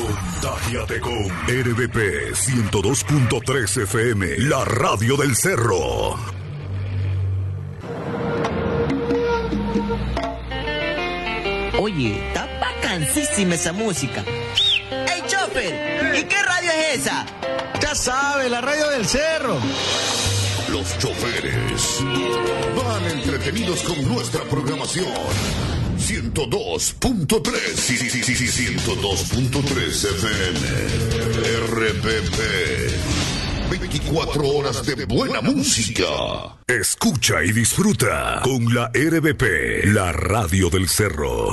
Contágiate con RBP 102.3 FM, la radio del cerro. Oye, está bacanísima esa música. ¡Ey, chofer! ¿Y qué radio es esa? Ya sabe, la radio del cerro. Los choferes van entretenidos con nuestra programación. 102.3, sí, 102.3 FM, RPP. 24 horas de buena música. Escucha y disfruta con la RBP, la radio del cerro.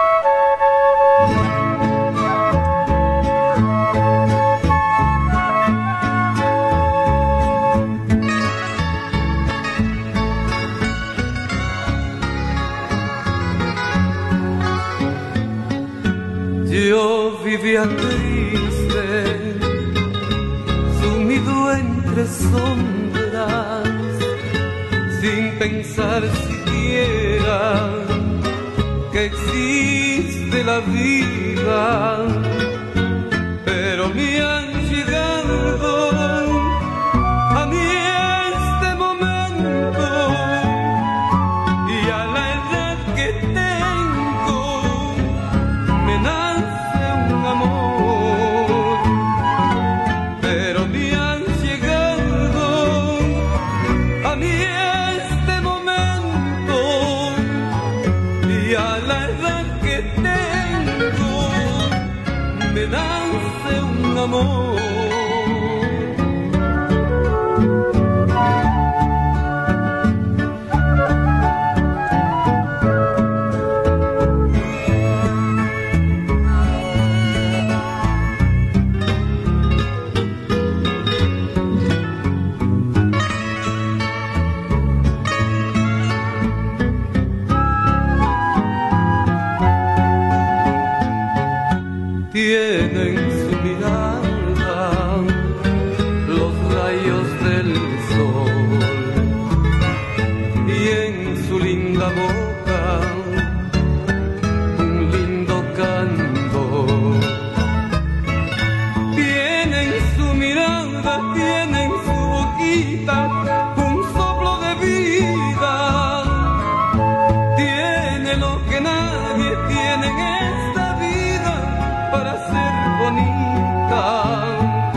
Yo vivía triste, sumido entre sombras, sin pensar siquiera que existe la vida, pero me han llegado a mí este momento y a la edad que tengo me nace un amor, pero me han llegado a mí este momento y a la edad que tengo me nace un amor. Tienen su mirada los rayos del sol y en su linda boca un lindo canto. Tienen su mirada, tienen su boquita un soplo de vida. Tiene lo que nadie tiene en esta vida para ser bonita.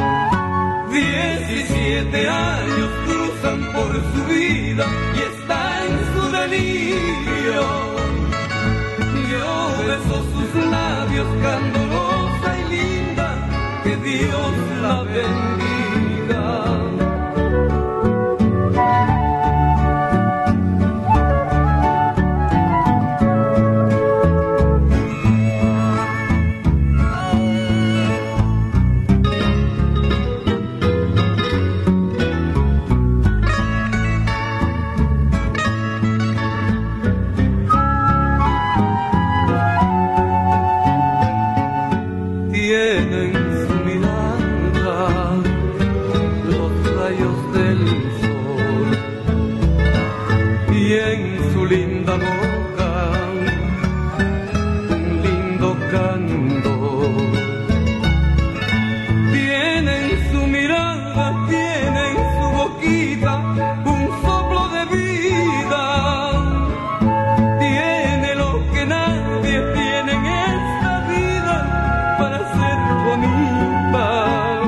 17 años cruzan por su vida y está en su delirio. Yo beso sus labios, candorosa y linda, que Dios la bendiga. Tienen su mirada los rayos del sol y en su linda boca un lindo canto. Tienen su mirada, tienen su boquita un soplo de vida. Tiene lo que nadie tiene en esta vida para ser bonita.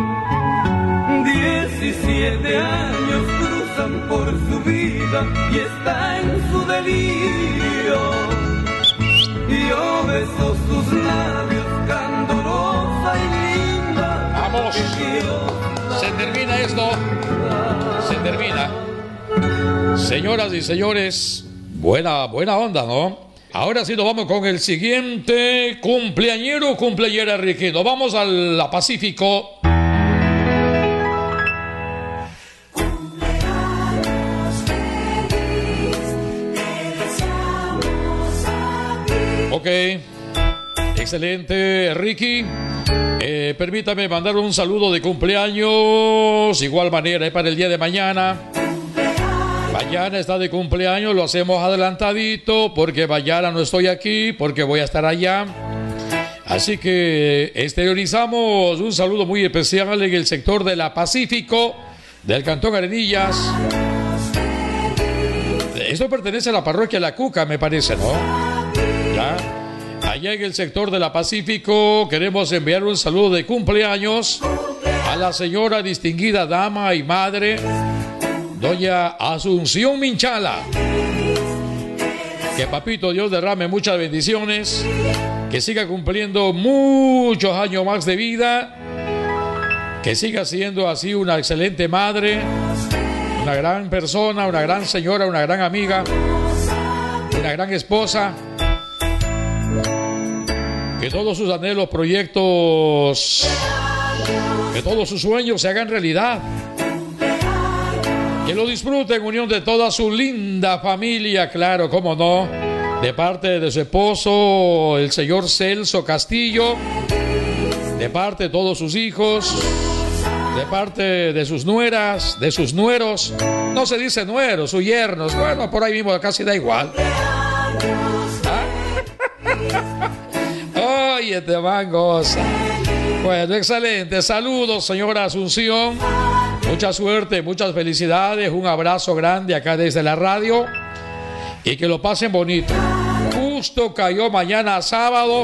17 años cruzan por su vida y está en su delirio. Y yo beso sus labios, candorosa y linda. Vamos, se termina esto, se termina. Señoras y señores, buena onda, ¿no? Ahora sí nos vamos con el siguiente cumpleañero o cumpleañera, Ricky. Nos vamos a la Pacífico. Ok, excelente, Ricky. Permítame mandar un saludo de cumpleaños. Igual manera, para el día de mañana. Mañana está de cumpleaños, lo hacemos adelantadito porque mañana no estoy aquí, porque voy a estar allá. Así que exteriorizamos un saludo muy especial en el sector de la Pacífico, del Cantón Arenillas. Esto pertenece a la parroquia La Cuca, me parece, ¿no? ¿Ya? Allá en el sector de la Pacífico queremos enviar un saludo de cumpleaños a la señora distinguida dama y madre, doña Asunción Minchala. Que papito Dios derrame muchas bendiciones, que siga cumpliendo muchos años más de vida, que siga siendo así una excelente madre, una gran persona, una gran señora, una gran amiga, una gran esposa. Que todos sus anhelos, proyectos, que todos sus sueños se hagan realidad. Que lo disfrute en unión de toda su linda familia, claro, cómo no, de parte de su esposo, el señor Celso Castillo, de parte de todos sus hijos, de parte de sus nueras, de sus nueros, no se dice nueros, sus yernos, bueno, por ahí mismo casi da igual. ¿Ah? Oye, te van goza. Bueno, excelente, saludos señora Asunción. Mucha suerte, muchas felicidades, un abrazo grande acá desde la radio y que lo pasen bonito. Justo cayó mañana sábado,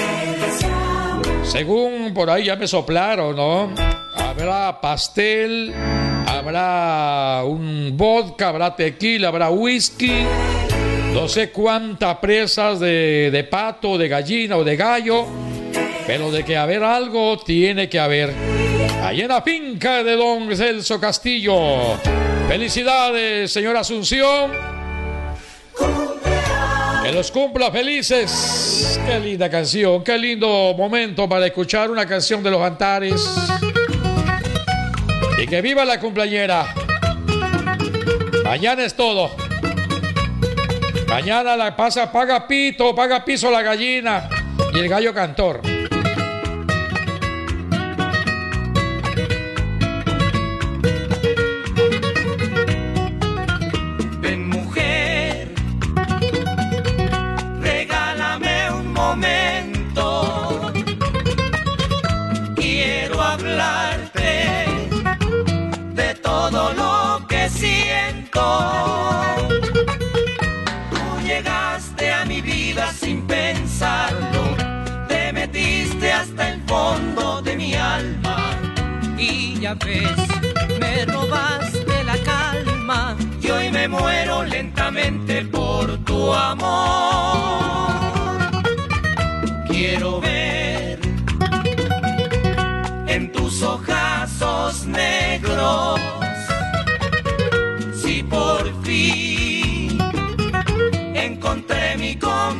según por ahí ya me soplaron, ¿no? Habrá pastel, habrá un vodka, habrá tequila, habrá whisky, no sé cuántas presas de pato, de gallina o de gallo, pero de que haber algo tiene que haber. Ahí en la finca de don Celso Castillo. Felicidades, señora Asunción. Que los cumpla felices. Qué linda canción, qué lindo momento para escuchar una canción de los Antares. Y que viva la cumpleañera. Mañana es todo. Mañana la pasa, paga piso la gallina y el gallo cantor. Quiero hablarte de todo lo que siento. Tú llegaste a mi vida sin pensarlo, te metiste hasta el fondo de mi alma y ya ves, me robaste la calma y hoy me muero lentamente por tu amor. Quiero ver en tus ojazos negros si por fin encontré mi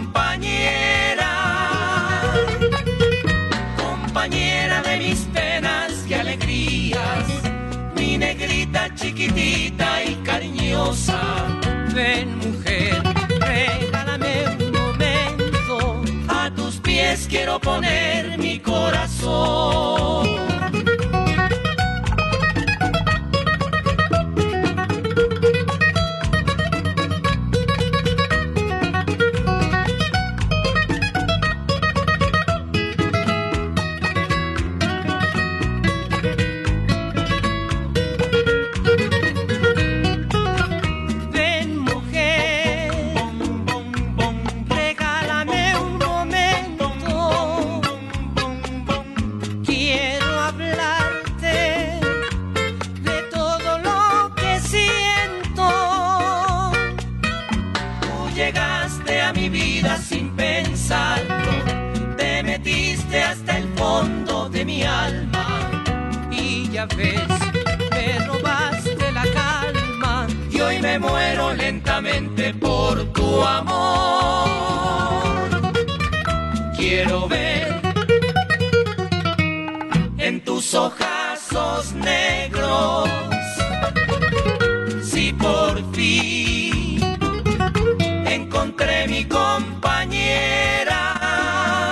compañera, compañera de mis penas y alegrías, mi negrita chiquitita y cariñosa. Ven mujer, regálame un momento, a tus pies quiero poner mi corazón. Ves, me robaste la calma y hoy me muero lentamente por tu amor. Quiero ver en tus ojazos negros si por fin encontré mi compañera,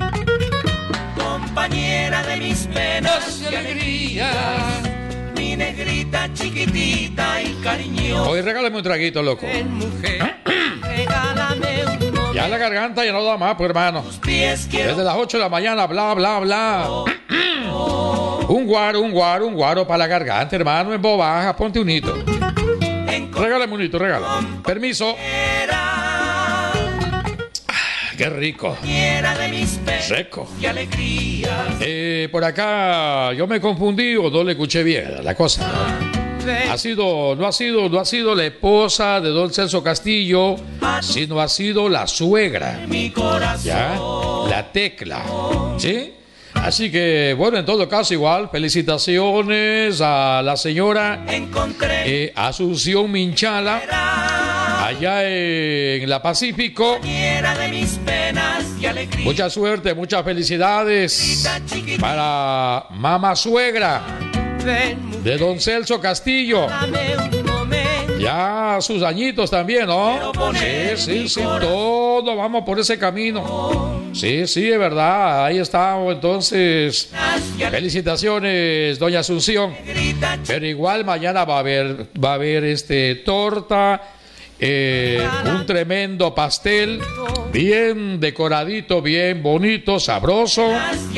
compañera de mis penas y alegrías, mi negrita chiquitita y cariñosa. Hoy regálame un traguito, loco. Ven, mujer, regálame un momento. Ya la garganta ya no da más, pues hermano. Desde las 8 de la mañana, bla, bla, bla. Un guaro para la garganta, hermano. En voz baja, ponte un hito. Regálame un hito, regálame. Permiso. Qué rico. Seco. Por acá yo me confundí o no le escuché bien la cosa, ¿no? No ha sido la esposa de don Celso Castillo, sino ha sido la suegra. ¿Ya? La Tecla. ¿Sí? Así que, bueno, en todo caso, igual, felicitaciones a la señora Asunción Minchala, allá en la Pacífico. Mucha suerte, muchas felicidades para mamá suegra de don Celso Castillo. Ya sus añitos también, ¿no? Sí, todos vamos por ese camino. Sí, es verdad, ahí estamos. Entonces, felicitaciones, doña Asunción. Pero igual mañana va a haber torta, un tremendo pastel, bien decoradito, bien bonito, sabroso.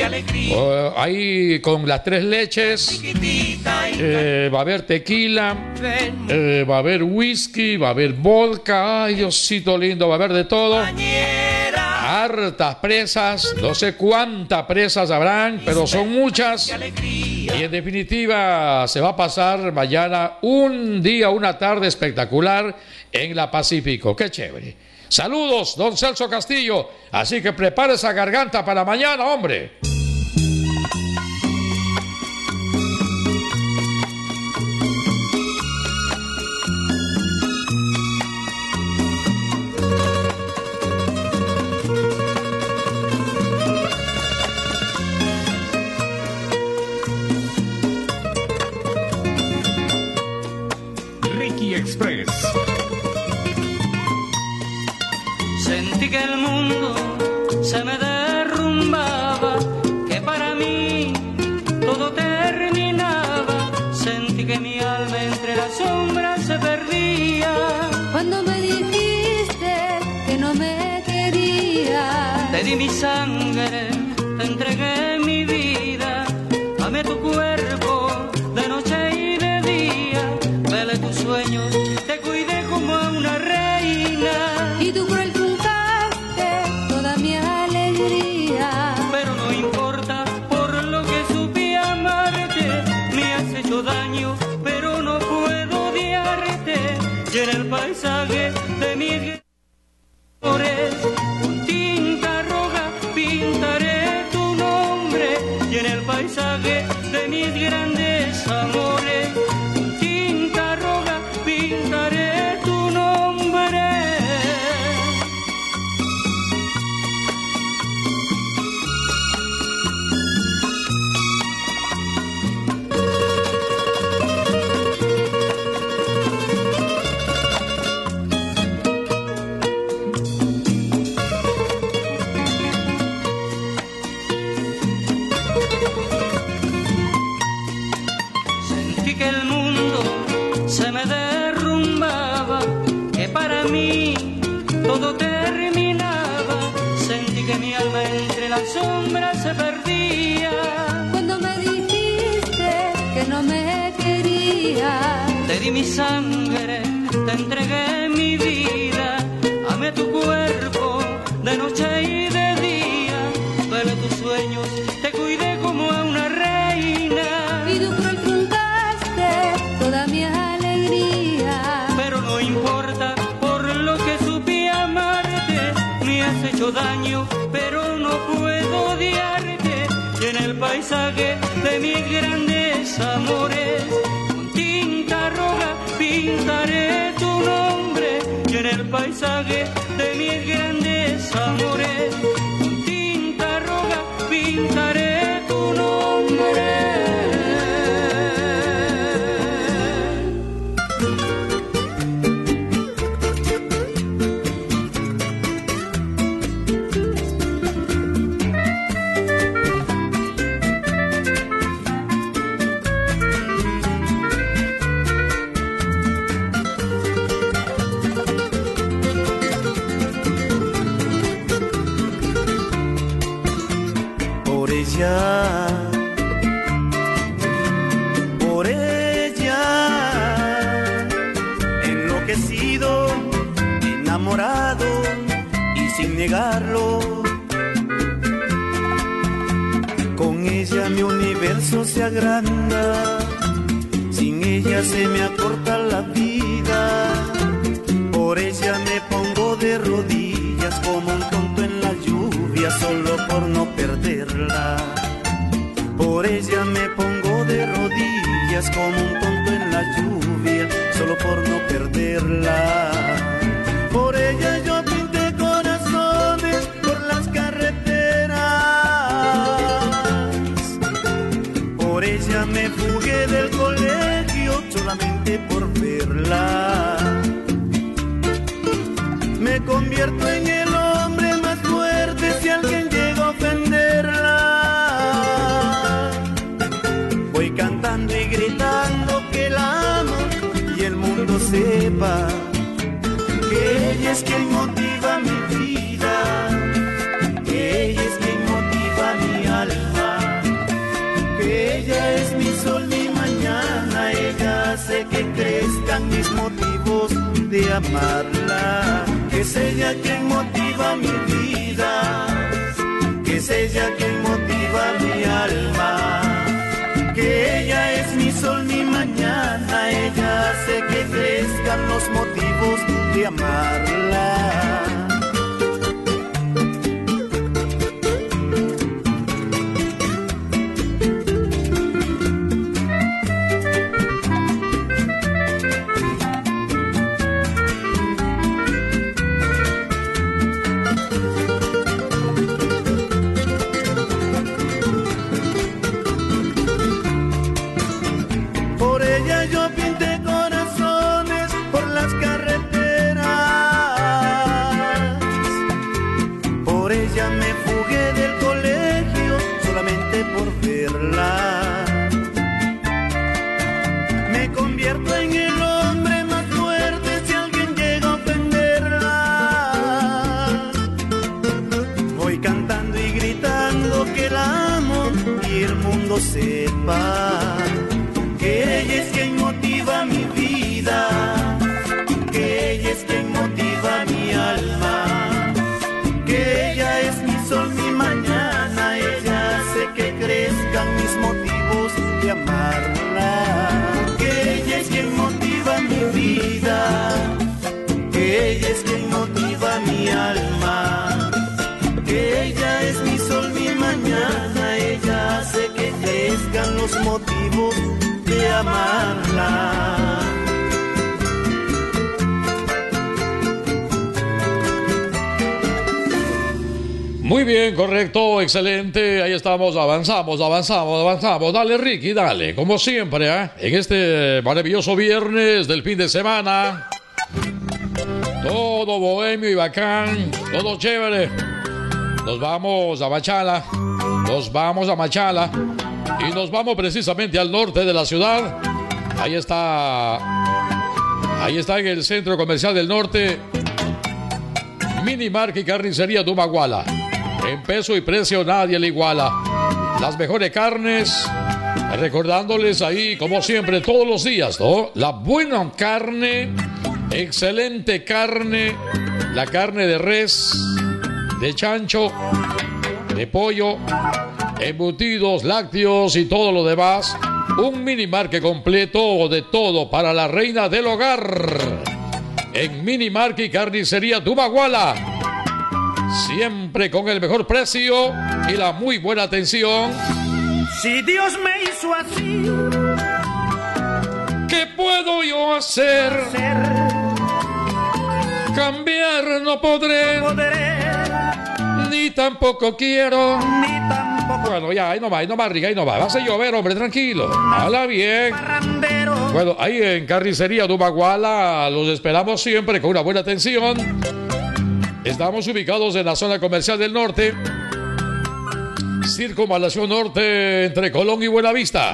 Ahí con las 3 leches. Va a haber tequila, va a haber whisky, va a haber vodka. Ay, Diosito lindo, va a haber de todo. Hartas presas, no sé cuántas presas habrán, pero son muchas. Y en definitiva se va a pasar mañana un día, una tarde espectacular en la Pacífico. Qué chévere. Saludos, don Celso Castillo. Así que prepare esa garganta para mañana, hombre. Express. Sentí que el mundo se me derrumbaba, que para mí todo terminaba. Sentí que mi alma entre las sombras se perdía. Cuando me dijiste que no me querías, te di mi sangre, te entregué mi vida. Amé tu cuerpo de noche y de día. Velé tus sueños, te cuidé como a una reina. Y tu cruel truncaste toda mi alegría. Pero no importa, por lo que supe amarte. Me has hecho daño, pero no puedo odiarte. Y en el paisaje de mis amores, con tinta roja pintaré tu nombre. Y en el paisaje de mis grandes amores, con tinta roja pintaré tu nombre. Sentí que el mundo se me derrumbaba, que para mí todo terminaba. Sentí que mi alma entre las sombras se perdía. Cuando me dijiste que no me querías, te di mi sangre, te entregué mi vida. Amé tu cuerpo de noche y de día. Velé tus sueños, te cuidé como a una reina. y tu cruel truncaste toda mi alegría. Pero no importa, por lo que supe amarte. Me has hecho daño, pero no puedo odiarte. Y en el paisaje de mis grandes amores, con tinta roja pintaré tu nombre. Y en el paisaje de mis grandes amores, con tinta roja pintaré tu nombre. ella, enloquecido, enamorado y sin negarlo. Con ella mi universo se agranda, sin ella se me acorta la vida. Por ella me pongo de rodillas como un tonto en la lluvia, solo por no perderla. Por ella me pongo de rodillas como un tonto en la lluvia, solo por no perderla. Por ella yo pinté corazones por las carreteras. Por ella me fugué del colegio solamente por verla. Me convierto en el hombre más fuerte si alguien llega a ofenderla. Voy cantando y gritando que la amo y el mundo sepa que ella es quien motiva mi vida, que ella es quien motiva mi alma, que ella es mi sol, mi mañana. Ella hace que crezcan mis motivos de amarla, que es ella quien motiva mi vida, que es ella quien motiva mi alma, que ella es mi sol, mi mañana. Ella hace que crezcan los motivos de amarla. Me convierto en el hombre más fuerte si alguien llega a ofenderla. Voy cantando y gritando que la amo y el mundo sepa que ella es quien motiva mi vida, que ella es quien motiva mi alma, que ella es mi sol, mi mañana. Ella hace que crezcan mis motivos de amarla, que ella es quien motiva mi vida, que ella es quien motiva mi alma, que ella es mi sol, mi mañana. Ella hace que crezcan los motivos de amarla. Muy bien, correcto, excelente. Ahí estamos, avanzamos. Dale, Ricky, dale, como siempre, en este maravilloso viernes del fin de semana. Todo bohemio y bacán, todo chévere. Nos vamos a Machala. Y nos vamos precisamente al norte de la ciudad. Ahí está en el centro comercial del norte, Minimarket y Carnicería Dumaguala. En peso y precio nadie le iguala. Las mejores carnes, recordándoles ahí como siempre todos los días, ¿no? La buena carne, excelente carne, la carne de res, de chancho, de pollo, embutidos, lácteos y todo lo demás. Un Minimarket completo de todo para la reina del hogar. En Minimarket y Carnicería Dumaguala. Siempre con el mejor precio y la muy buena atención. Si Dios me hizo así, ¿qué puedo yo hacer? Cambiar no podré, ni tampoco quiero. Bueno, ya, ahí no va, Riga, ahí no va. Vas a llover, hombre, tranquilo. Habla bien. Bueno, ahí en Carnicería Dumaguala los esperamos siempre con una buena atención. Estamos ubicados en la zona comercial del norte, Circunvalación Norte, entre Colón y Buenavista.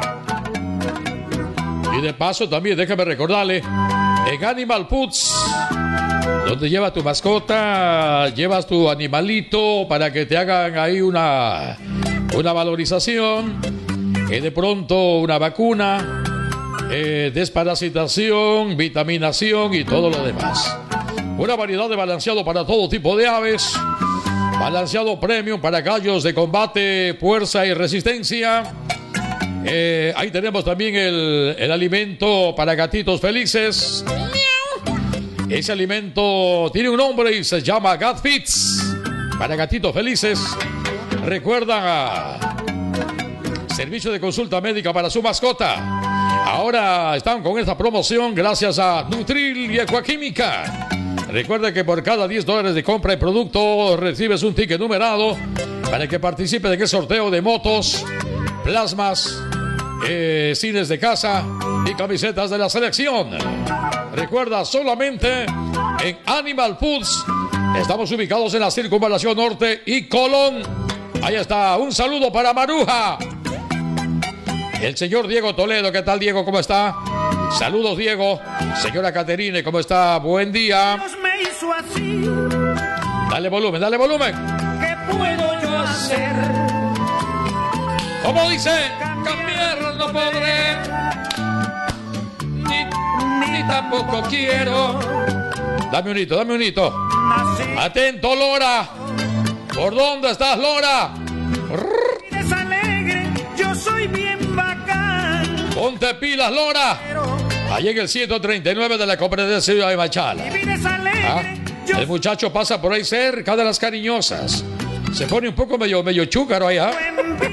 Y de paso también déjame recordarle, en Animal Puts, donde lleva tu mascota, llevas tu animalito para que te hagan ahí una una valorización, de pronto una vacuna, desparasitación, vitaminación y todo lo demás. Una variedad de balanceado para todo tipo de aves. Balanceado premium para gallos de combate, fuerza y resistencia. Ahí tenemos también el alimento para gatitos felices. Ese alimento tiene un nombre y se llama Gat Fits. Para gatitos felices. Recuerda, servicio de consulta médica para su mascota. Ahora están con esta promoción gracias a Nutril y Ecuaquímica. Recuerda que por cada $10 de compra de producto recibes un ticket numerado para que participe de aquel sorteo de motos, plasmas, cines de casa y camisetas de la selección. Recuerda, solamente en Animal Foods. Estamos ubicados en la Circunvalación Norte y Colón. Ahí está, un saludo para Maruja. El señor Diego Toledo, ¿qué tal, Diego? ¿Cómo está? Saludos, Diego. Señora Caterine, ¿cómo está? Buen día. Dios me hizo así. Dale volumen, dale volumen. ¿Qué puedo yo hacer? ¿Cómo dice? Cambiar no podré. Ni tampoco quiero. Dame un hito, dame un hito. Atento, Lora. ¿Por dónde estás, Lora? Eres alegre, yo soy bien bacán. Ponte pilas, Lora. Ahí en el 139 de la competencia de Machala. El muchacho pasa por ahí cerca de las Cariñosas. Se pone un poco medio chúcaro ahí, ¿ah?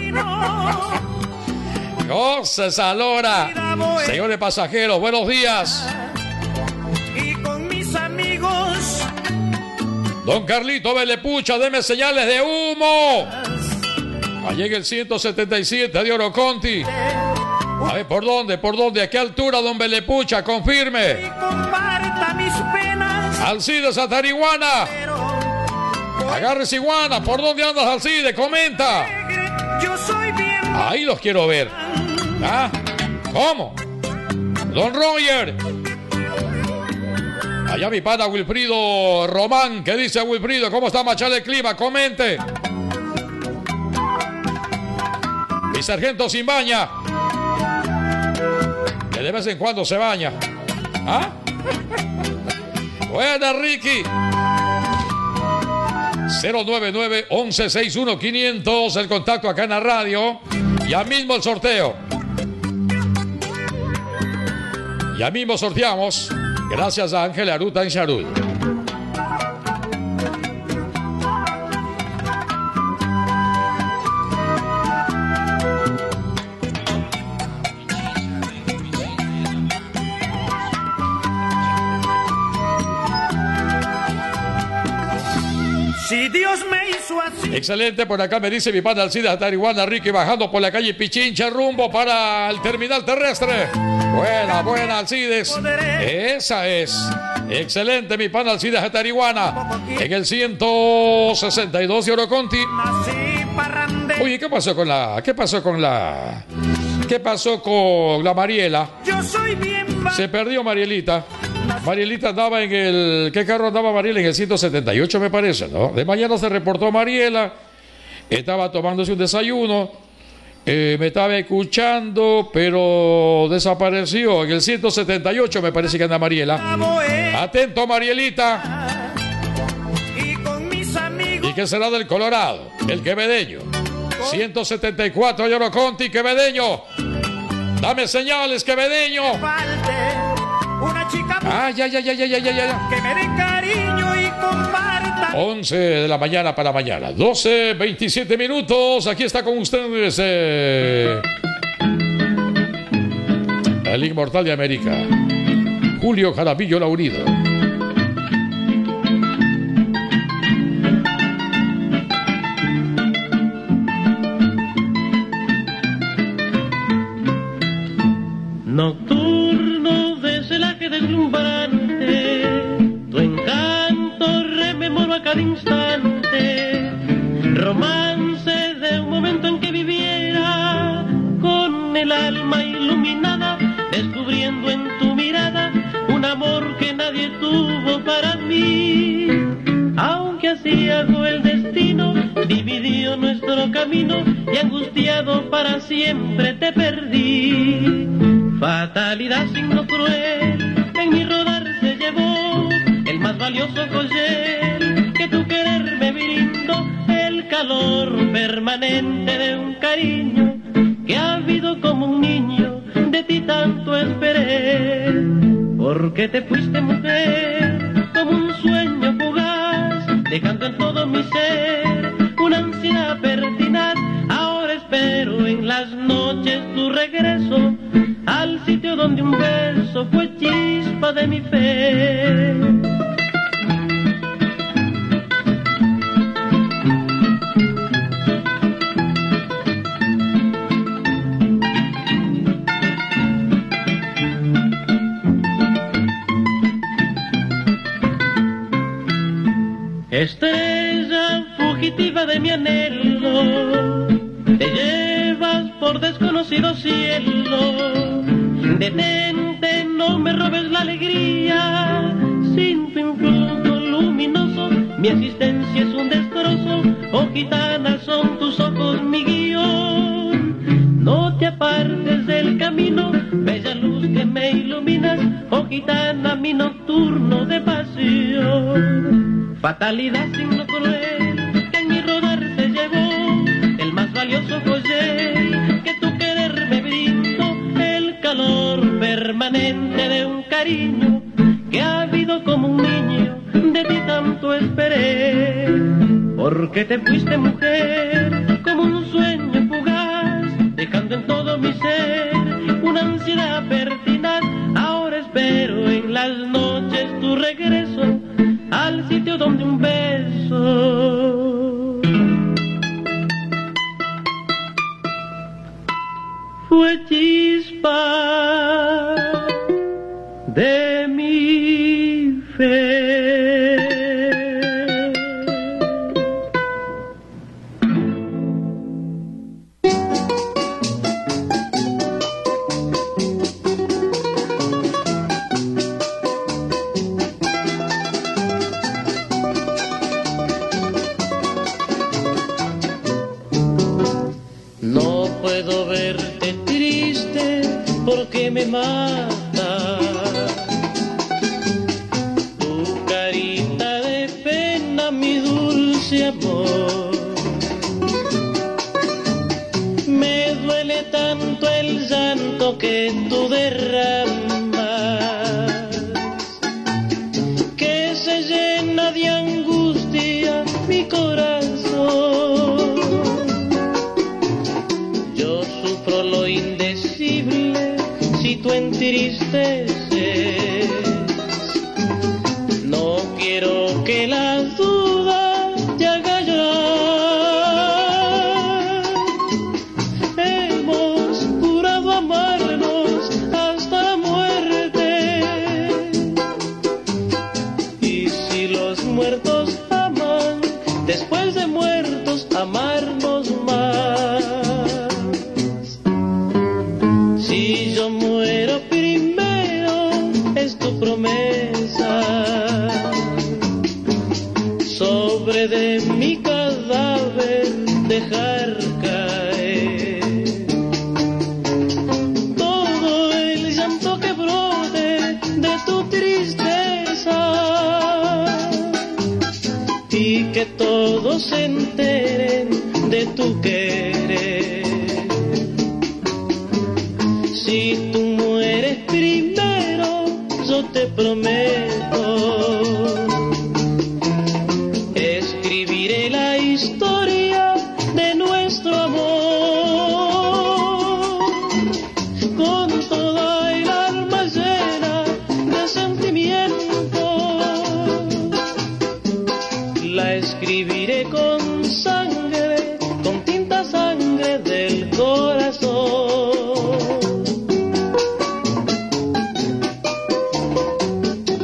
Goces a Lora. Señores pasajeros, buenos días. Y con mis amigos. Don Carlito Velepucha, deme señales de humo. Allí en el 177 de Oroconti. A ver, ¿por dónde? ¿Por dónde? ¿A qué altura, don Velepucha? Confirme. Y comparta mis penas. Alcides a Tariguana. Agarres iguana. ¿Por dónde andas, Alcides? Comenta. Yo soy bien. Ahí los quiero ver. ¿Ah? ¿Cómo? Don Roger. Allá mi pana Wilfrido Román. ¿Qué dice Wilfrido? ¿Cómo está Machala el clima? Comente. Mi sargento sin baña. Que de vez en cuando se baña. ¿Ah? Buena, Ricky. 099-1161-500. El contacto acá en la radio. Ya mismo el sorteo. Ya mismo sorteamos. Gracias a Ángel Aruta en Charul. Si Dios me hizo así. Excelente, por acá me dice mi pana Alcides a Tariguana, Ricky, bajando por la calle Pichincha, rumbo para el terminal terrestre. Buena, buena, Alcides. Esa es. Excelente, mi pana Alcides a Tariguana. En el 162 de Oroconti. Oye, ¿qué pasó con la Mariela? Yo soy bien. Se perdió Marielita. Marielita andaba en el... ¿Qué carro andaba Mariela? En el 178, me parece, ¿no? De mañana se reportó Mariela. Estaba tomándose un desayuno. Me estaba escuchando, pero desapareció. En el 178 me parece que anda Mariela. Atento, Marielita. Y con mis amigos. ¿Y qué será del Colorado? El quevedeño. 174 de Oroconti, quevedeño. Dame señales, quevedeño. Una chica ya. que me dé cariño y comparta. 11 de la mañana para mañana. 12:27 minutos. Aquí está con ustedes el inmortal de América, Julio Jaramillo Laurido. Nocturno de celaje deslumbrante, tu encanto rememoro a cada instante, romance de un momento en que viviera, con el alma iluminada, descubriendo en tu mirada un amor que nadie tuvo para mí. Aunque así hago el destino, dividió nuestro negro camino y angustiado para siempre te perdí. Fatalidad, signo cruel, en mi rodar se llevó el más valioso collar que tu querer me brindó, el calor permanente de un cariño que ha habido como un niño, de ti tanto esperé. Porque te fuiste, mujer, como un sueño fugaz, dejando en todo mi ser una ansiedad pertinaz. Ahora espero en las noches tu regreso al sitio donde un beso fue chispa de mi fe. Estrella fugitiva de mi anhelo, te llevas por desconocido cielo. Detente, no me robes la alegría, sin tu influjo luminoso mi existencia es un destrozo. Oh gitana, son tus ojos mi guión, no te apartes del camino, bella luz que me iluminas. Oh gitana, mi nocturno de pasión. Fatalidad, signo cruel, que en mi rodar se llevó el más valioso collar que tu querer me brindó, el calor permanente de un cariño que ha habido como un niño, de ti tanto esperé. Porque te fuiste, mujer, como un sueño fugaz, dejando en todo mi ser una ansiedad pertinaz. Ahora espero en las noches tu regreso al sitio donde un beso fue chispa de mi fe. Que me mata tu carita de pena, mi dulce amor. Me duele tanto el llanto que tú derramas, que se llena de angustia mi corazón. Yo sufro lo indecible si tú entristeces. No quiero que la duda te haga llorar. Hemos jurado amarnos hasta la muerte, y si los muertos aman, después de muertos amarnos más. Si yo muero primero, es tu promesa, sobre de mi cadáver dejar caer todo el llanto que brote de tu tristeza, y que todos se enteren de tu querer. Si tú mueres primero, yo te prometo, escribiré la historia de nuestro amor, con toda el alma llena de sentimiento. La escribiré con sangre, con tinta sangre del corazón.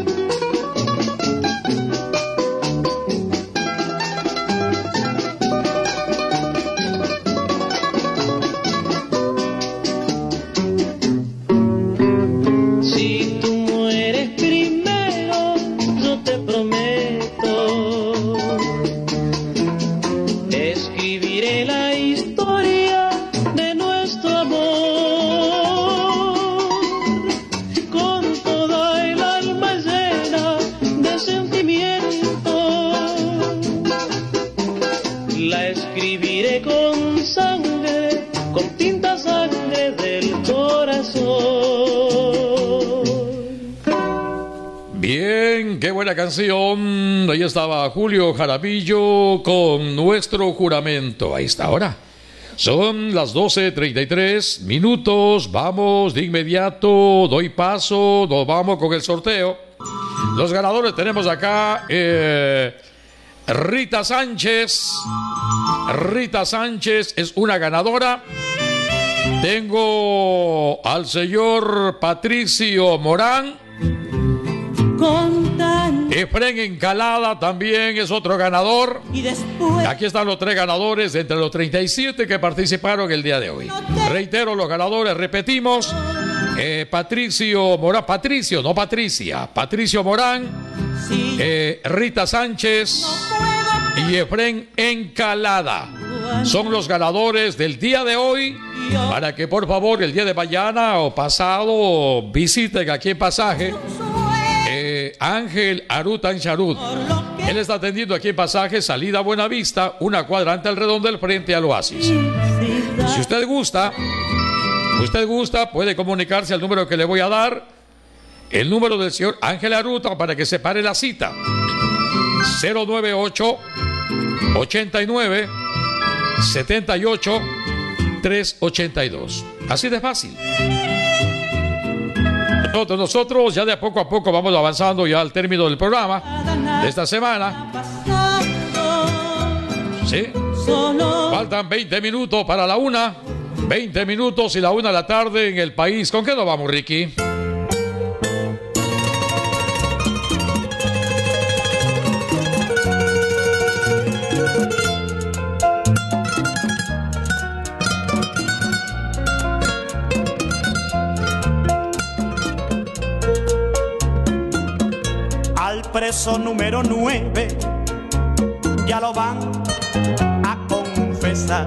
con tinta sangre del corazón. Bien, qué buena canción. Ahí estaba Julio Jaramillo con Nuestro Juramento. Ahí está ahora. Son las 12:33 minutos. Vamos de inmediato, doy paso, nos vamos con el sorteo. Los ganadores tenemos acá Rita Sánchez. Rita Sánchez es una ganadora. Tengo al señor Patricio Morán. Efren Encalada también es otro ganador. Y después... Aquí están los 3 ganadores entre los 37 que participaron el día de hoy. Reitero los ganadores, repetimos. Patricio Morán, Patricio, no Patricia. Patricio Morán, Rita Sánchez y Efren Encalada. Son los ganadores del día de hoy. Para que por favor el día de mañana o pasado visiten aquí en Pasaje Ángel Arut Ancharut. Él está atendiendo aquí en Pasaje, salida Buenavista, una cuadra ante el Redondel frente al Oasis. Si usted gusta, puede comunicarse al número que le voy a dar, el número del señor Ángel Aruta, para que separe la cita. 098 89 78 382. Así de fácil. Nosotros ya de poco a poco vamos avanzando ya al término del programa de esta semana. ¿Sí? Faltan 20 minutos para la 1. 20 minutos y la 1 de la tarde en el país. ¿Con qué nos vamos, Ricky? Preso número 9, ya lo van a confesar.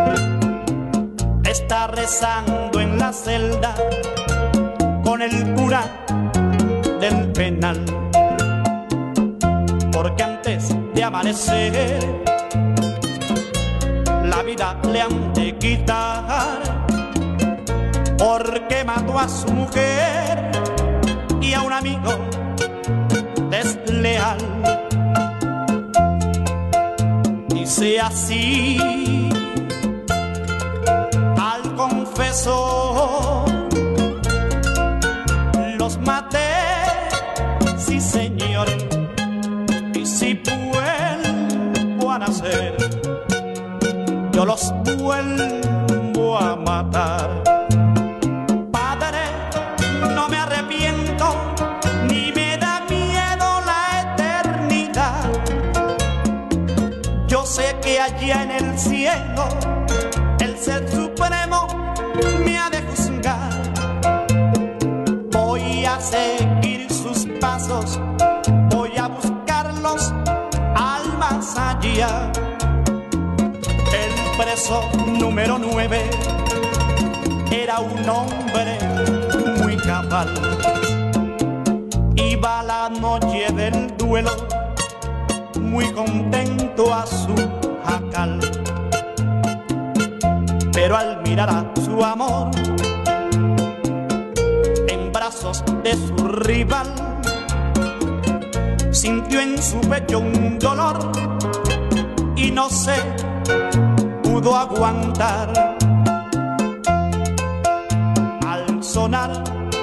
Está rezando en la celda con el cura del penal, porque antes de amanecer la vida le han de quitar, porque mató a su mujer y a un amigo desleal. Dice así al confesor: los maté, sí señor, y si vuelvo a nacer, yo los vuelvo a matar. Padre, no me arrepiento, ni me da miedo la eternidad. Yo sé que allá en el cielo el Ser Supremo me ha de juzgar. Voy a seguir sus pasos, voy a buscarlos al más allá. El preso número 9 era un hombre muy cabal. Iba la noche del duelo muy contento a su jacal, pero al mirar a su amor en brazos de su rival, sintió en su pecho un dolor y no se pudo aguantar. Al sonar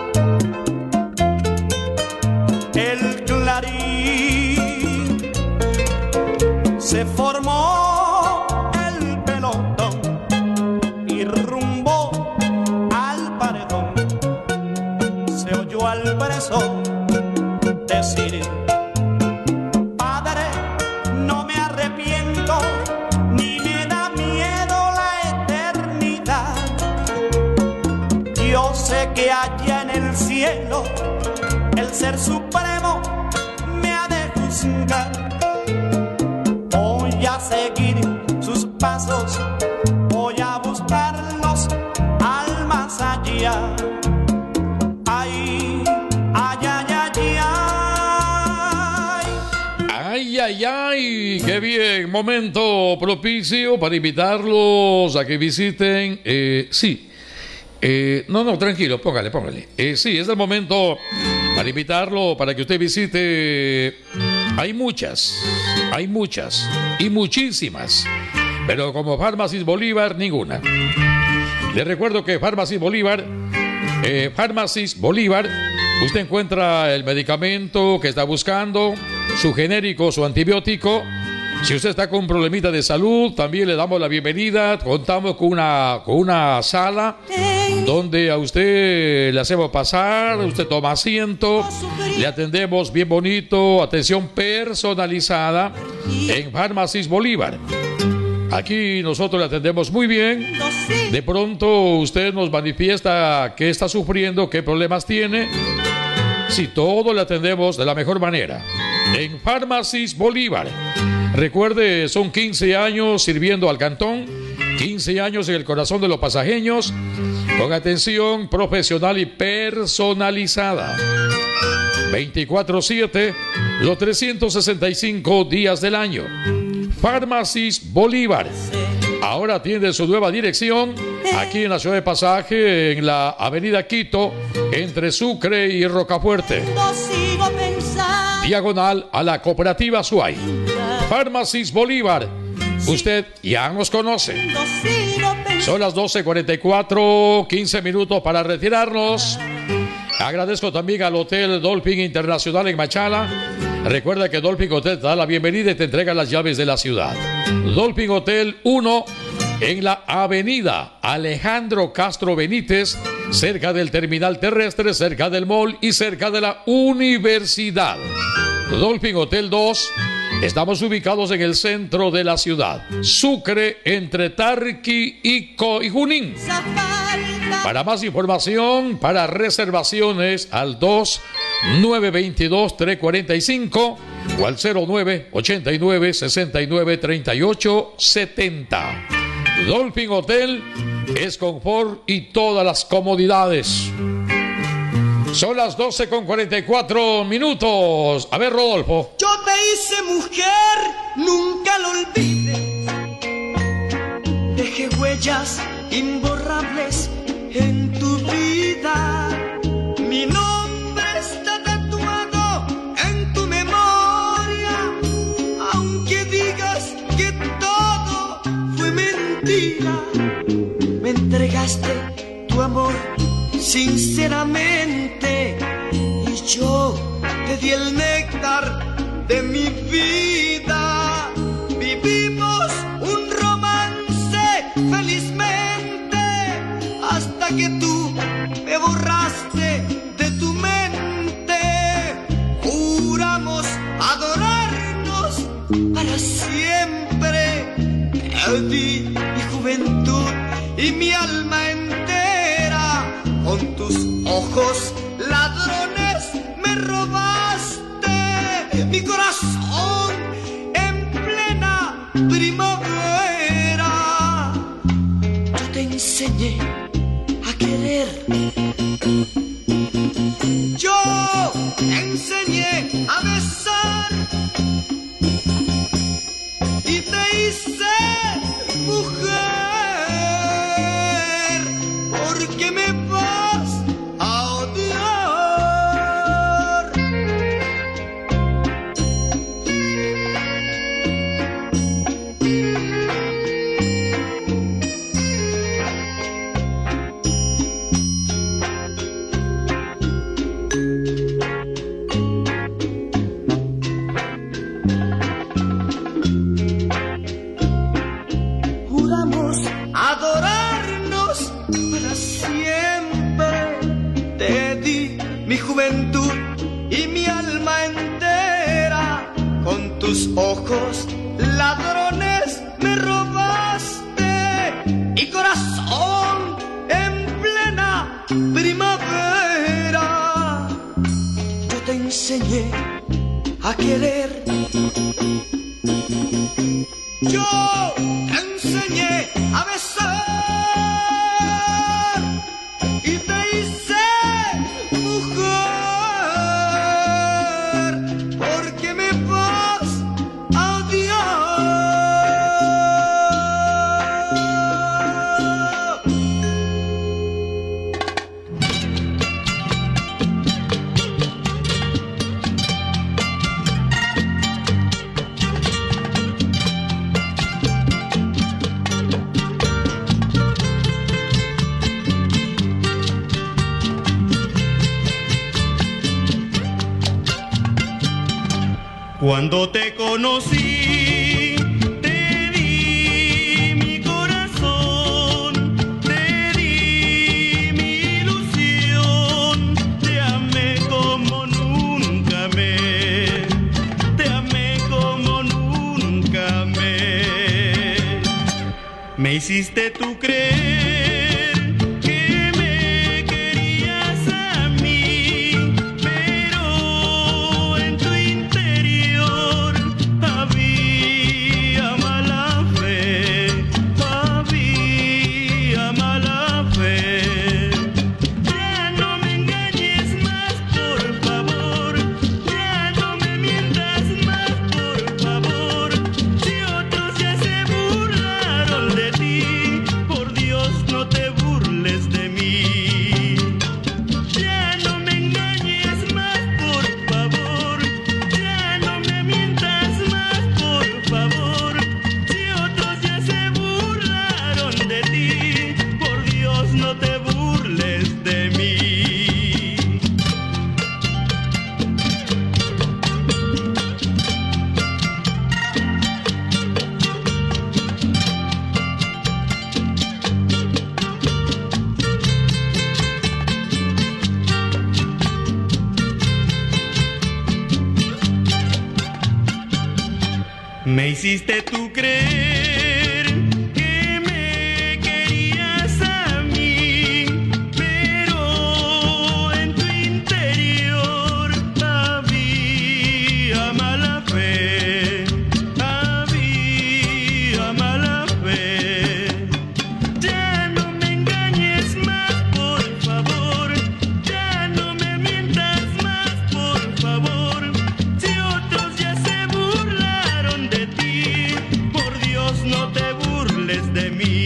el clarín, se formó el pelotón y rumbo al paredón. Se oyó al preso decir: Padre, no me arrepiento, ni me da miedo la eternidad. Yo sé que allá en el cielo el Ser Supremo me ha de juzgar. Voy a seguir sus pasos, voy a buscarlos al más allá. Ay, ay, ay, ay, ay. Ay, ay, ay. qué bien, momento propicio para invitarlos a que visiten, no, tranquilo, póngale. Sí, es el momento para invitarlo, para que usted visite. Hay muchas y muchísimas, pero como Farmacis Bolívar, ninguna. Les recuerdo que Farmacis Bolívar, usted encuentra el medicamento que está buscando, su genérico, su antibiótico. Si usted está con un problemita de salud, también le damos la bienvenida. Contamos con una sala donde a usted le hacemos pasar, usted toma asiento, le atendemos bien bonito, atención personalizada en Farmacis Bolívar. Aquí nosotros le atendemos muy bien. De pronto usted nos manifiesta qué está sufriendo, qué problemas tiene. Sí, todo le atendemos de la mejor manera en Farmacis Bolívar. Recuerde, son 15 años sirviendo al cantón, 15 años en el corazón de los pasajeños, con atención profesional y personalizada. 24/7, los 365 días del año. Farmacis Bolívar. Ahora tiene su nueva dirección aquí en la ciudad de Pasaje, en la avenida Quito, entre Sucre y Rocafuerte. Diagonal a la cooperativa Suay. Farmacis Bolívar. Usted ya nos conoce. Son las 12:44, 15 minutos para retirarnos. Agradezco también al Hotel Dolphin Internacional en Machala. Recuerda que Dolphin Hotel te da la bienvenida y te entrega las llaves de la ciudad. Dolphin Hotel 1 en la avenida Alejandro Castro Benítez, cerca del terminal terrestre, cerca del mall y cerca de la universidad. Dolphin Hotel 2, estamos ubicados en el centro de la ciudad, Sucre, entre Tarqui y Junín. Para más información, para reservaciones, al 2-922-345 o al 09-89-69-38-70. Dolphin Hotel es confort y todas las comodidades. Son las 12:44 minutos. A ver, Rodolfo. Yo te hice mujer, nunca lo olvides. Dejé huellas imborrables en tu vida. Mi nombre está tatuado en tu memoria. Aunque digas que todo fue mentira, me entregaste tu amor sinceramente y yo te di el néctar de mi vida. Vivimos un romance felizmente hasta que tú me borraste de tu mente. Juramos adorarnos para siempre. Te di mi juventud y mi alma entera. Con tus ojos ladrones me robaste mi corazón en plena primavera. Yo te enseñé a querer. Yo te enseñé a besar y te hice mujer. Porque me vas a odiar. Juramos adorarnos para siempre. Te di mi juventud y mi alma entera. Con tus ojos ladrones me robaste mi corazón en plena primavera. Yo te enseñé a querer. Yo te enseñé a besar y te hice mujer, porque me vas a odiar. Cuando te conocí, te di mi corazón, te di mi ilusión, te amé como nunca amé, te amé como nunca amé. Me hiciste tú creer me hiciste tú creer que me querías a mí, pero en tu interior había mala fe, había mala fe. Ya no me engañes más, por favor, ya no me mientas más, por favor. Si otros ya se burlaron de ti, por Dios no te burles de mí.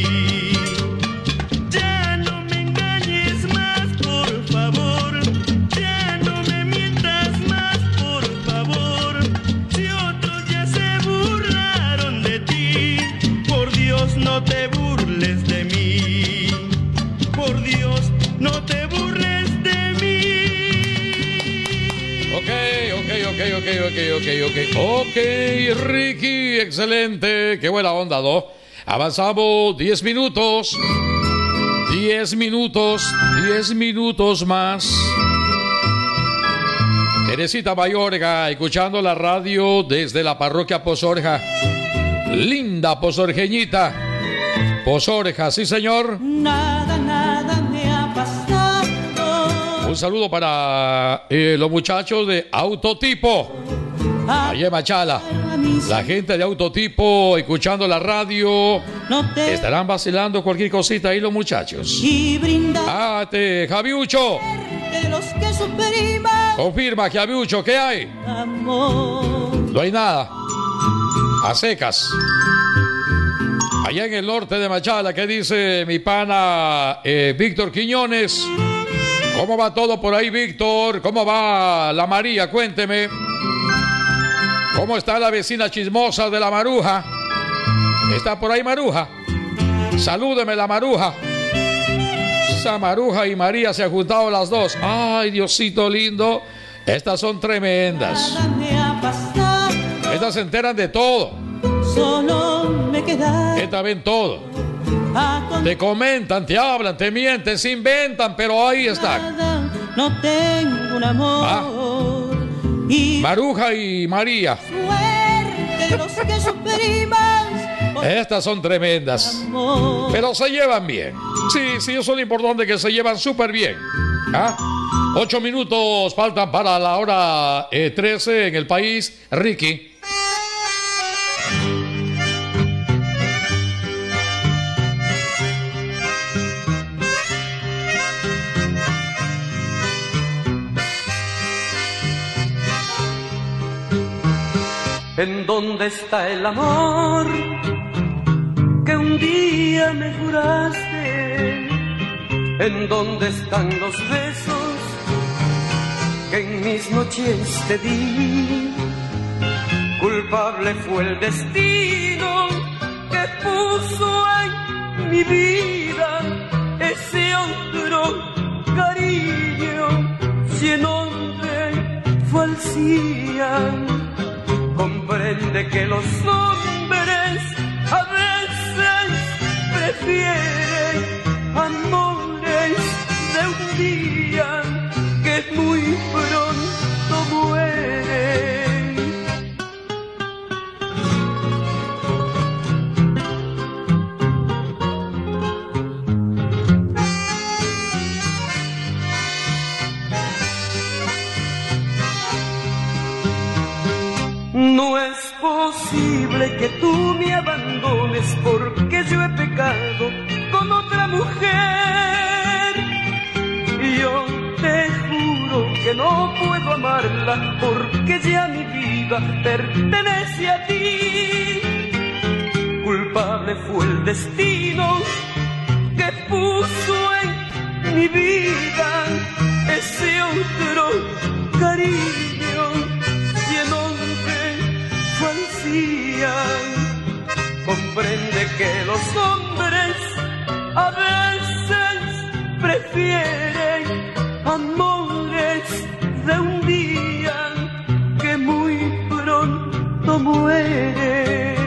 Ya no me engañes más, por favor, ya no me mientas más, por favor. Si otros ya se burlaron de ti, por Dios no te burles de mí. Por Dios no te burles de mí. Ok, Ricky, excelente. Qué buena onda, ¿no? Avanzamos 10 minutos. 10 minutos más. Teresita Mayorga, escuchando la radio desde la parroquia Pozorja. Linda pozorjeñita. Pozorja, sí señor. Nada me ha pasado. Un saludo para los muchachos de Autotipo. Allá en Machala. La gente de Autotipo escuchando la radio. Estarán vacilando cualquier cosita ahí los muchachos. Javiucho. Confirma, Javiucho, ¿qué hay? No hay nada. A secas. Allá en el norte de Machala, ¿qué dice mi pana Víctor Quiñones? ¿Cómo va todo por ahí, Víctor? ¿Cómo va la María? Cuénteme. ¿Cómo está la vecina chismosa de la Maruja? ¿Está por ahí Maruja? Salúdeme la Maruja. Esa Maruja y María se han juntado las dos. Ay, Diosito lindo. Estas son tremendas. Estas se enteran de todo. Solo me queda. Estas ven todo. Te comentan, te hablan, te mienten, se inventan, pero ahí están. No tengo un amor. Maruja y María. Suerte los que sufrimos. Estas son tremendas. Pero se llevan bien. Sí, eso es lo importante, que se llevan súper bien. 8 minutos faltan para la hora 13 en el país. Ricky. ¿En dónde está el amor que un día me juraste? ¿En dónde están los besos que en mis noches te di? Culpable fue el destino que puso en mi vida ese otro cariño, 100 hombres falsían. comprende que los hombres a veces prefieren amores de un día que muy pronto mueren. No es posible que tú me abandones porque yo he pecado con otra mujer. Yo te juro que no puedo amarla porque ya mi vida pertenece a ti. Culpable fue el destino que puso en mi vida ese otro cariño lleno de fantasía. Comprende que los hombres a veces prefieren amores de un día que muy pronto mueren.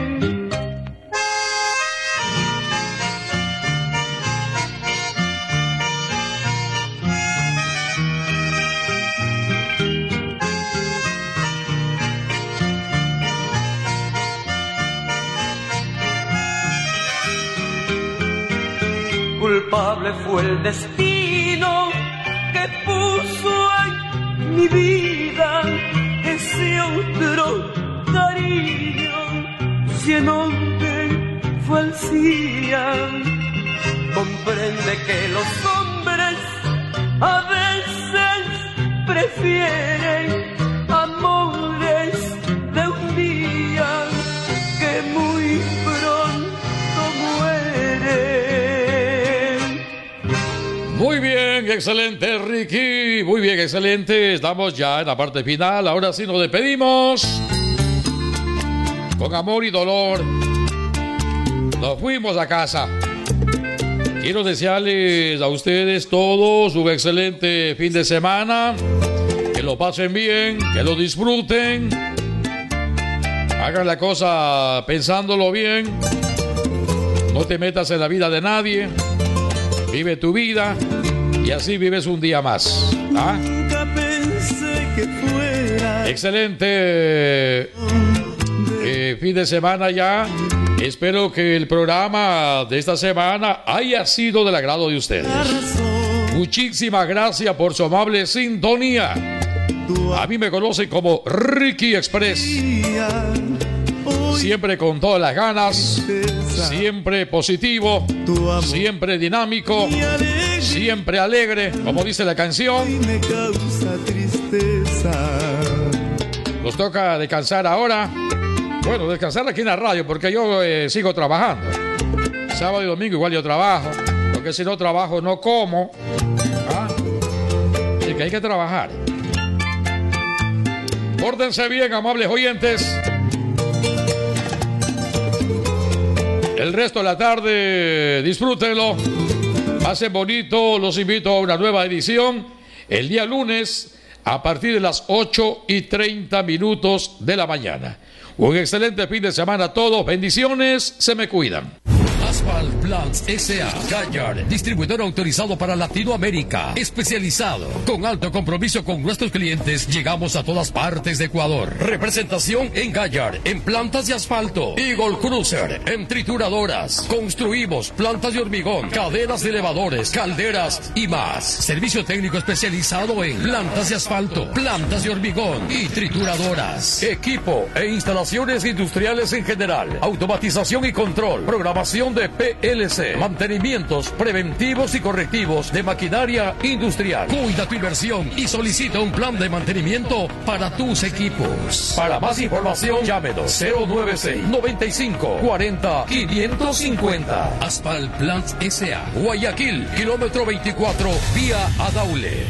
Culpable fue el destino que puso en mi vida ese otro cariño lleno de falsía. Comprende que los hombres a veces prefieren amores de un día que muy pronto mueren. Muy bien, excelente, Ricky. Muy bien, excelente. Estamos ya en la parte final. Ahora sí nos despedimos. Con amor y dolor nos fuimos a casa. Quiero desearles a ustedes todos un excelente fin de semana. Que lo pasen bien, que lo disfruten. Hagan la cosa pensándolo bien. No te metas en la vida de nadie. Vive tu vida y así vives un día más. ¿Ah? Nunca pensé que fuera excelente fin de semana ya. Espero que el programa de esta semana haya sido del agrado de ustedes. Muchísimas gracias por su amable sintonía. A mí me conocen como Ricky Express. Siempre con todas las ganas, siempre positivo, siempre dinámico, siempre alegre, como dice la canción. Nos toca descansar ahora. Bueno, descansar aquí en la radio porque yo sigo trabajando. Sábado y domingo igual yo trabajo, porque si no trabajo no como. ¿Ah? Así que hay que trabajar. Pórtense bien, amables oyentes. El resto de la tarde, disfrútenlo. Pasen bonito. Los invito a una nueva edición el día lunes a partir de las 8:30 de la mañana. Un excelente fin de semana a todos. Bendiciones. Se me cuidan. Asphalt Plants S.A. Gallard, distribuidor autorizado para Latinoamérica, especializado, con alto compromiso con nuestros clientes. Llegamos a todas partes de Ecuador. Representación en Gallard, en plantas de asfalto. Eagle Cruiser, en trituradoras. Construimos plantas de hormigón, cadenas de elevadores, calderas y más. Servicio técnico especializado en plantas de asfalto, plantas de hormigón y trituradoras. Equipo e instalaciones industriales en general. Automatización y control. Programación de PLC, mantenimientos preventivos y correctivos de maquinaria industrial. Cuida tu inversión y solicita un plan de mantenimiento para tus equipos. Para más información, llámenos 096-9540-550. Asphalt Plants S.A. Guayaquil, kilómetro 24, vía Adaule.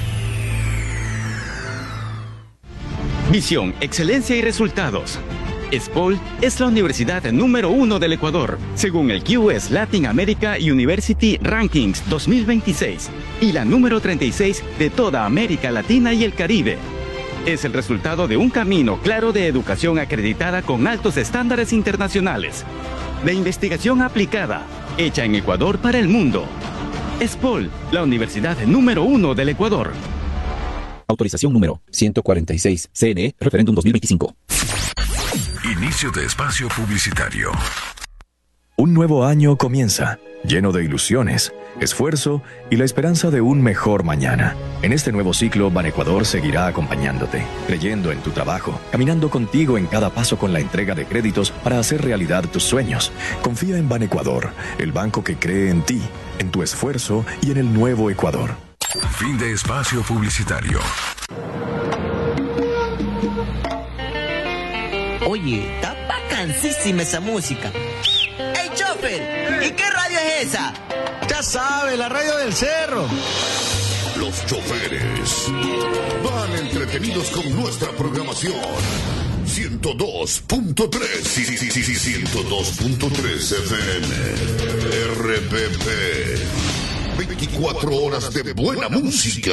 Visión, excelencia y resultados. SPOL es la universidad número 1 del Ecuador, según el QS Latin America University Rankings 2026, y la número 36 de toda América Latina y el Caribe. Es el resultado de un camino claro de educación acreditada con altos estándares internacionales. De investigación aplicada, hecha en Ecuador para el mundo. ESPOL, la universidad número 1 del Ecuador. Autorización número 146, CNE, referéndum 2025. Inicio de espacio publicitario. Un nuevo año comienza, lleno de ilusiones, esfuerzo y la esperanza de un mejor mañana. En este nuevo ciclo, Banecuador seguirá acompañándote, creyendo en tu trabajo, caminando contigo en cada paso con la entrega de créditos para hacer realidad tus sueños. Confía en Banecuador, el banco que cree en ti, en tu esfuerzo y en el nuevo Ecuador. Fin de espacio publicitario. Oye, está bacanísima esa música. ¡Ey, chofer! ¿Y qué radio es esa? Ya sabe, la radio del cerro. Los choferes van entretenidos con nuestra programación. 102.3 102.3 FM RPP. 24 horas de buena música.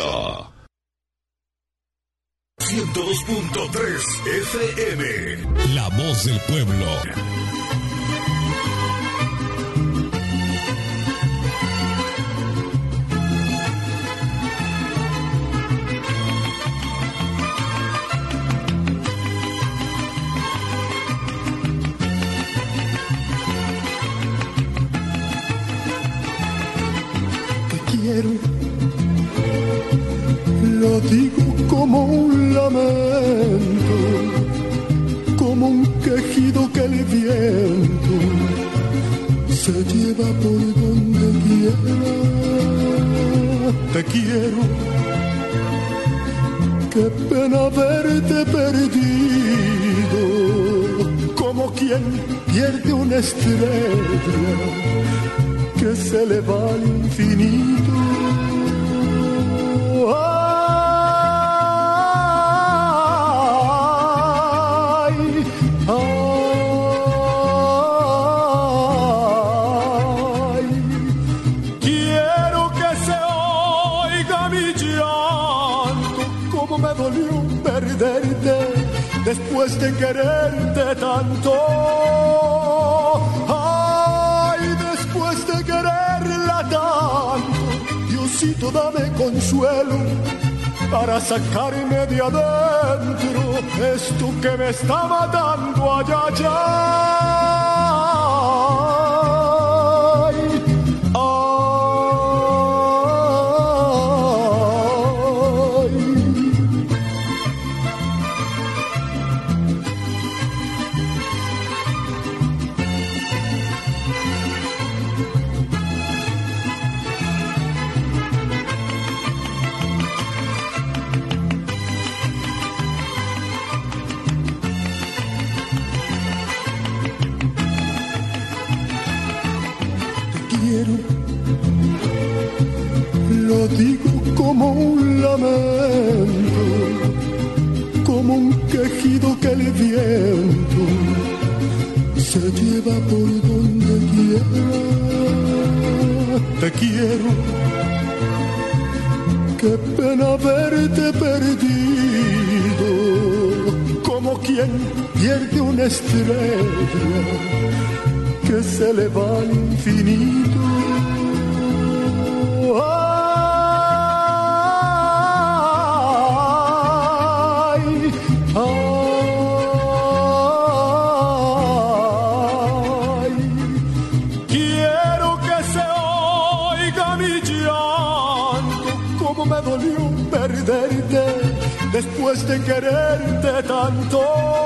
102.3 FM. La voz del pueblo. Lo digo como un lamento, como un quejido que el viento se lleva por donde quiera. Te quiero, qué pena verte perdido, como quien pierde una estrella que se le va al infinito. Ay, ay, quiero que se oiga mi llanto, como me dolió perderte después de quererte tanto. De quererla tanto, Diosito, dame consuelo para sacarme de adentro esto que me está matando allá, allá. Lo digo como un lamento, como un quejido que el viento se lleva por donde quiera. Te quiero, qué pena verte perdido, como quien pierde una estrella que se le va al infinito. Después de quererte tanto,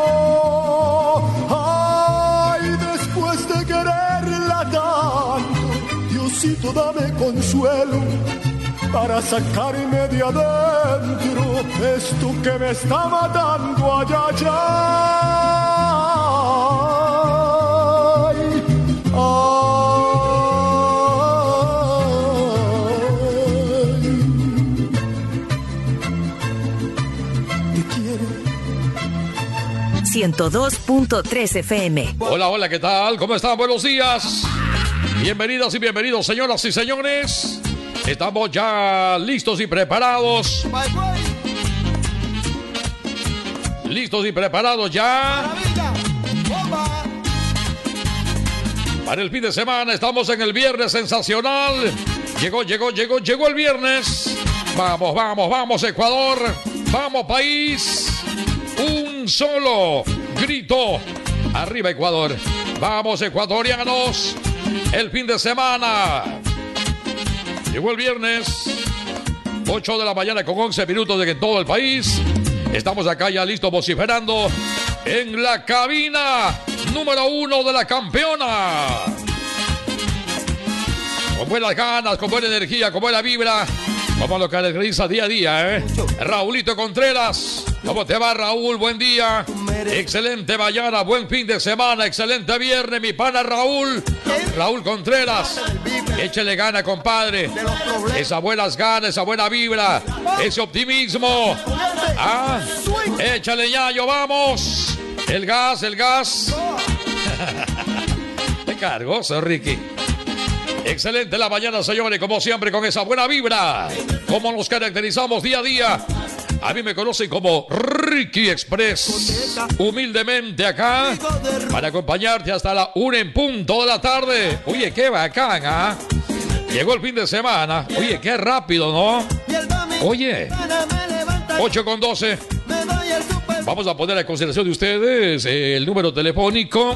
ay, después de quererla tanto, Diosito, dame consuelo para sacarme de adentro esto que me está matando allá, allá. Ay, ay. 102.3 FM. Hola, hola, ¿qué tal? ¿Cómo están? Buenos días. Bienvenidas y bienvenidos, señoras y señores. Estamos ya listos y preparados listos y preparados ya. Para el fin de semana, estamos en el viernes sensacional. Llegó el viernes. Vamos, Ecuador. Vamos, país. Un solo grito. Arriba, Ecuador. Vamos, ecuatorianos. El fin de semana. Llegó el viernes. 8 de la mañana con 11 minutos de todo el país. Estamos acá ya listos vociferando en la cabina número 1 de la campeona. Con buenas ganas, con buena energía, con buena vibra. Como lo caracteriza día a día, ¿eh? Raulito Contreras. ¿Cómo te va, Raúl? Buen día. Excelente mañana, buen fin de semana, excelente viernes, mi pana Raúl. Raúl Contreras. Échale gana, compadre. Esas buenas ganas, esa buena vibra, ese optimismo. Échale, ñayo, vamos. El gas. Te cargo, soy Ricky. Excelente la mañana, señores, como siempre, con esa buena vibra. Como nos caracterizamos día a día. A mí me conocen como Ricky Express. Humildemente acá para acompañarte hasta la 1 en punto de la tarde. Oye, qué bacán, ¿ah? Llegó el fin de semana. Oye, qué rápido, ¿no? Oye, 8:12. Vamos a poner a consideración de ustedes el número telefónico.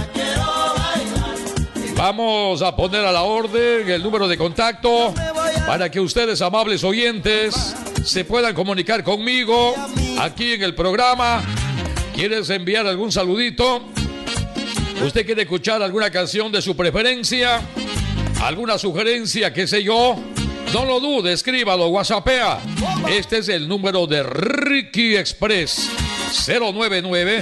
Vamos a poner a la orden el número de contacto para que ustedes, amables oyentes, se puedan comunicar conmigo aquí en el programa. ¿Quieres enviar algún saludito? ¿Usted quiere escuchar alguna canción de su preferencia? ¿Alguna sugerencia, qué sé yo? No lo dude, escríbalo, whatsappea. Este es el número de Ricky Express. 099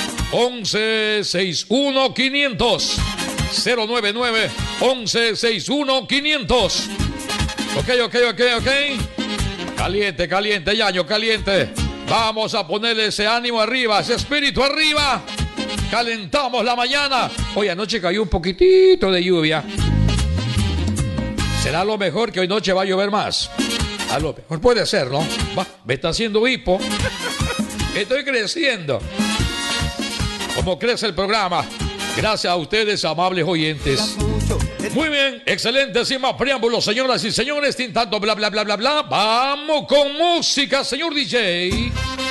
1161 500. 099 1161 500. Ok. Caliente, Yaño, caliente. Vamos a ponerle ese ánimo arriba, ese espíritu arriba. Calentamos la mañana. Hoy anoche cayó un poquitito de lluvia. Será lo mejor que hoy noche va a llover más. A lo mejor puede ser, ¿no? Me está haciendo hipo. Estoy creciendo. Como crece el programa. Gracias a ustedes, amables oyentes. Muy bien, excelente, sin más preámbulos, señoras y señores, sin tanto bla. Vamos con música, señor DJ.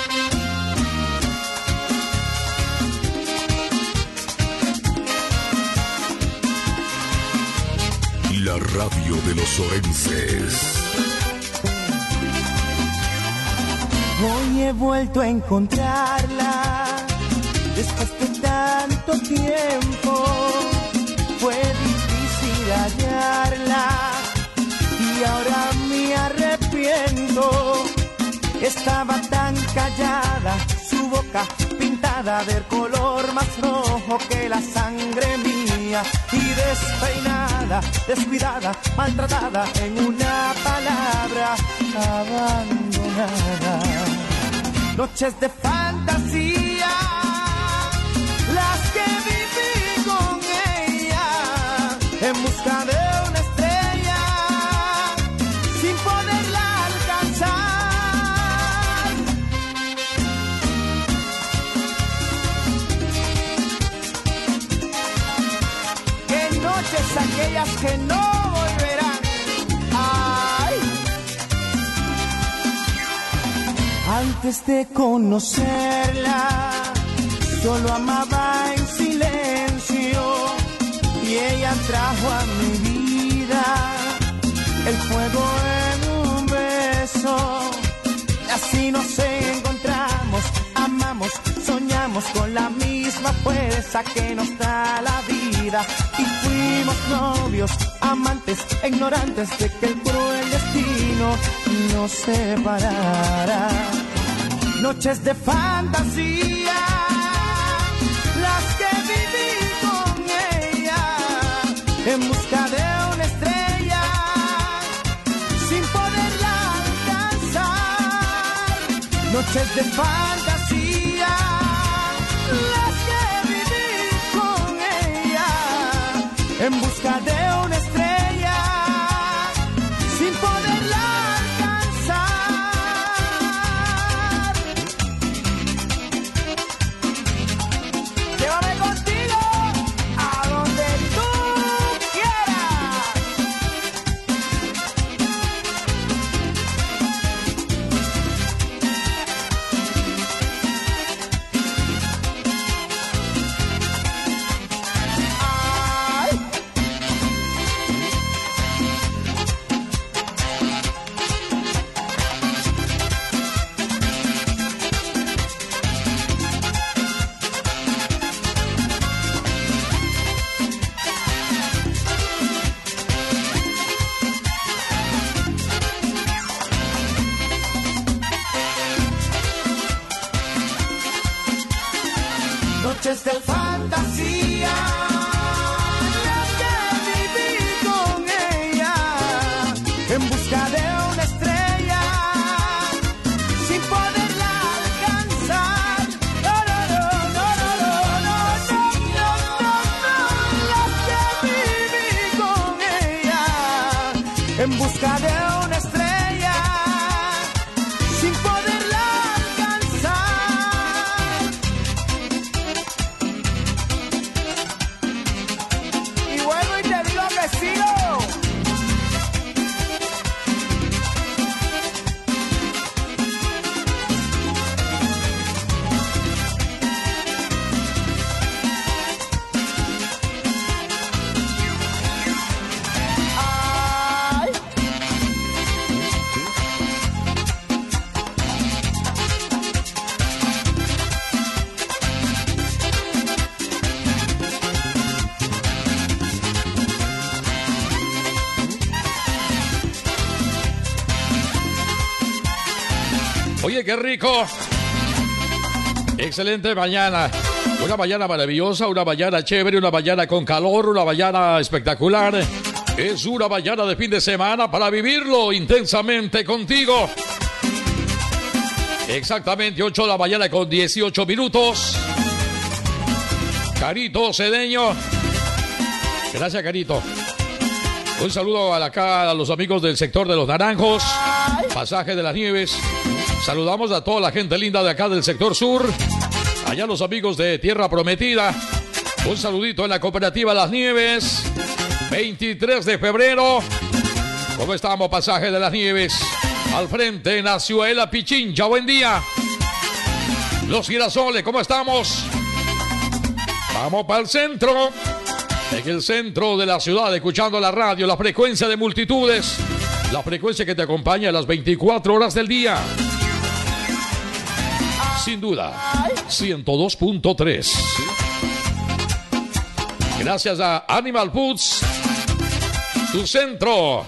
La radio de los orenses. Hoy he vuelto a encontrarla después de tanto tiempo. Fue difícil hallarla y ahora me arrepiento. Estaba tan callada, su boca pintada del color más rojo que la sangre mía, y despeinada, descuidada, maltratada, en una palabra, abandonada. Noches de fantasía, las que viví con ella, en busca de una estrella, sin poderla alcanzar. Qué noches aquellas que no volverán. Ay. Antes de conocerla, solo amaba en silencio, y ella trajo a mi vida el fuego en un beso. Y así nos encontramos, amamos, soñamos con la misma fuerza que nos da la vida, y fuimos novios, amantes, ignorantes de que el cruel destino nos separara. Noches de fantasía, las que viví con ella, en busca de una estrella, sin poderla alcanzar. Noches de fantasía, las que viví con ella, en busca de una estrella, sin poderla alcanzar. noches de fantasía, las que viví con ella, en busca de una estrella, sin poderla alcanzar. No, las que viví con ella, en busca de una estrella, sin poderla alcanzar. Y vuelvo y te digo que sigo. Oye, qué rico. Excelente mañana. Una mañana maravillosa, una mañana chévere, una mañana con calor, una mañana espectacular. Es una mañana de fin de semana para vivirlo intensamente contigo. Exactamente 8 de la mañana con 18 minutos. Carito Cedeño. Gracias, Carito. Un saludo acá a los amigos del sector de Los Naranjos, Pasaje de las Nieves. Saludamos a toda la gente linda de acá del sector sur. Allá los amigos de Tierra Prometida. Un saludito en la cooperativa Las Nieves. 23 de febrero. ¿Cómo estamos, Pasaje de las Nieves? Al frente, Naciuela Pichincha. Buen día. Los Girasoles, ¿cómo estamos? Vamos para el centro. En el centro de la ciudad, escuchando la radio, la frecuencia de multitudes. La frecuencia que te acompaña a las 24 horas del día. Sin duda, 102.3. Gracias a Animal Foods, tu centro,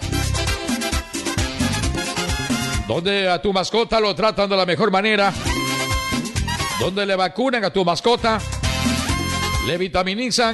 donde a tu mascota lo tratan de la mejor manera, donde le vacunan a tu mascota, le vitaminizan,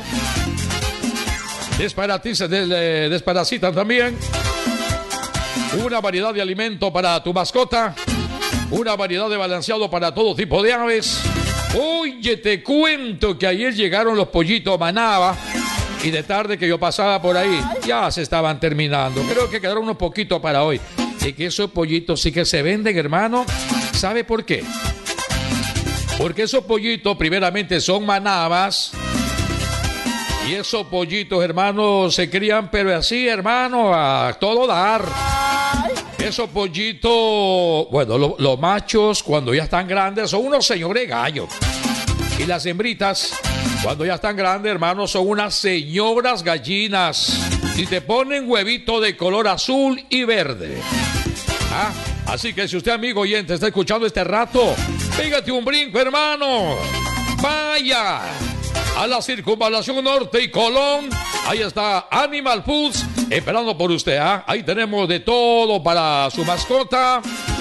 desparasitan también. Una variedad de alimento para tu mascota. Una variedad de balanceado para todo tipo de aves. Oye, te cuento que ayer llegaron los pollitos Manaba. Y de tarde que yo pasaba por ahí, ya se estaban terminando. Creo que quedaron unos poquitos para hoy. Y que esos pollitos sí que se venden, hermano. ¿Sabe por qué? Porque esos pollitos primeramente son manabas. Y esos pollitos, hermano, se crían, pero así, hermano, a todo dar. Esos pollitos, bueno, los machos cuando ya están grandes son unos señores gallos. Y las hembritas, cuando ya están grandes, hermanos, son unas señoras gallinas. Y te ponen huevito de color azul y verde. Así que si usted, amigo oyente, está escuchando este rato, pégate un brinco, hermano. Vaya a la Circunvalación Norte y Colón. Ahí está Animal Foods esperando por usted. Ahí tenemos de todo para su mascota.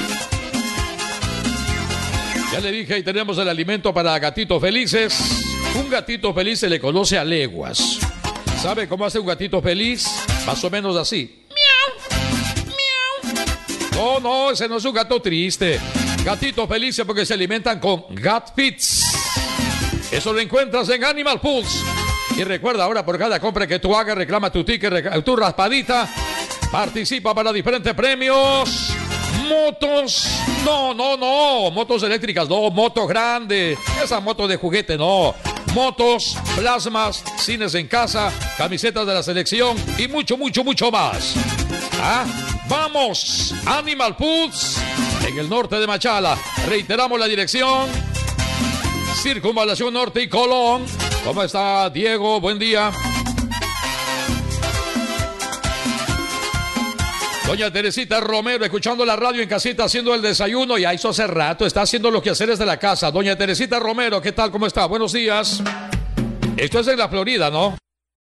Ya le dije, ahí tenemos el alimento para gatitos felices. Un gatito feliz se le conoce a leguas. ¿Sabe cómo hace un gatito feliz? Más o menos así. Miau, miau. No, ese no es un gato triste. Gatitos felices porque se alimentan con Gat Fits. Eso lo encuentras en Animal Foods. Y recuerda, ahora por cada compra que tú hagas, reclama tu ticket, tu raspadita. Participa para diferentes premios. Motos. No. Motos eléctricas, no. Motos grandes. Esas motos de juguete, no. Motos, plasmas, cines en casa, camisetas de la selección y mucho más. Vamos, Animal Foods, en el norte de Machala. Reiteramos la dirección. Circunvalación Norte y Colón. ¿Cómo está, Diego? Buen día. Doña Teresita Romero, escuchando la radio en casita, haciendo el desayuno. Ya hizo hace rato, está haciendo los quehaceres de la casa. Doña Teresita Romero, ¿qué tal? ¿Cómo está? Buenos días. Esto es en la Florida, ¿no?